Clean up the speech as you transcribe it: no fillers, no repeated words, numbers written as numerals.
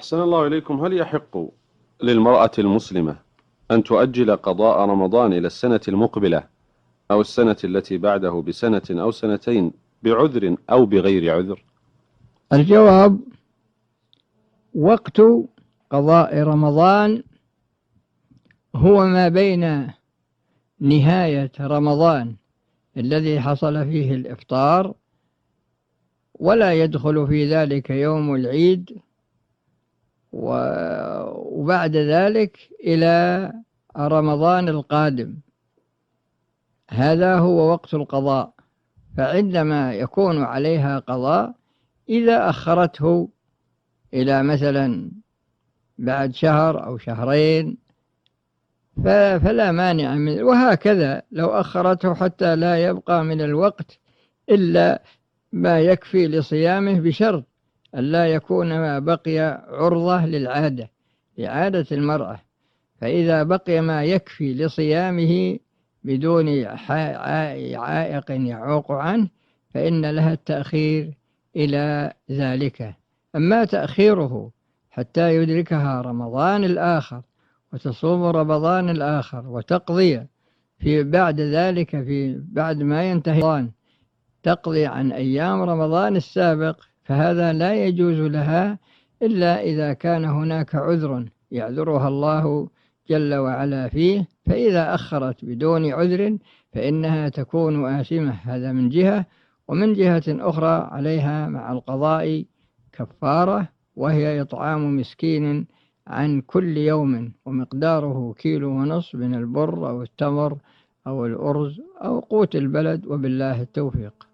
أحسن الله إليكم. هل يحق للمرأة المسلمة أن تؤجل قضاء رمضان إلى السنة المقبلة أو السنة التي بعده بسنة أو سنتين بعذر أو بغير عذر؟ الجواب: وقت قضاء رمضان هو ما بين نهاية رمضان الذي حصل فيه الإفطار، ولا يدخل في ذلك يوم العيد، وبعد ذلك إلى رمضان القادم. هذا هو وقت القضاء. فعندما يكون عليها قضاء إذا أخرته إلى مثلا بعد شهر أو شهرين فلا مانع منه، وهكذا لو أخرته حتى لا يبقى من الوقت إلا ما يكفي لصيامه، بشرط أن لا يكون ما بقي عرضة لعادة المرأة. فإذا بقي ما يكفي لصيامه بدون عائق يعوق عنه فإن لها التأخير إلى ذلك. أما تأخيره حتى يدركها رمضان الآخر وتصوم رمضان الآخر وتقضي في بعد ذلك بعد ما ينتهي رمضان تقضي عن أيام رمضان السابق، فهذا لا يجوز لها إلا إذا كان هناك عذر يعذرها الله جل وعلا فيه. فإذا أخرت بدون عذر فإنها تكون آثمة، هذا من جهة. ومن جهة أخرى عليها مع القضاء كفارة، وهي إطعام مسكين عن كل يوم، ومقداره 1.5 كيلو من البر أو التمر أو الأرز أو قوت البلد، وبالله التوفيق.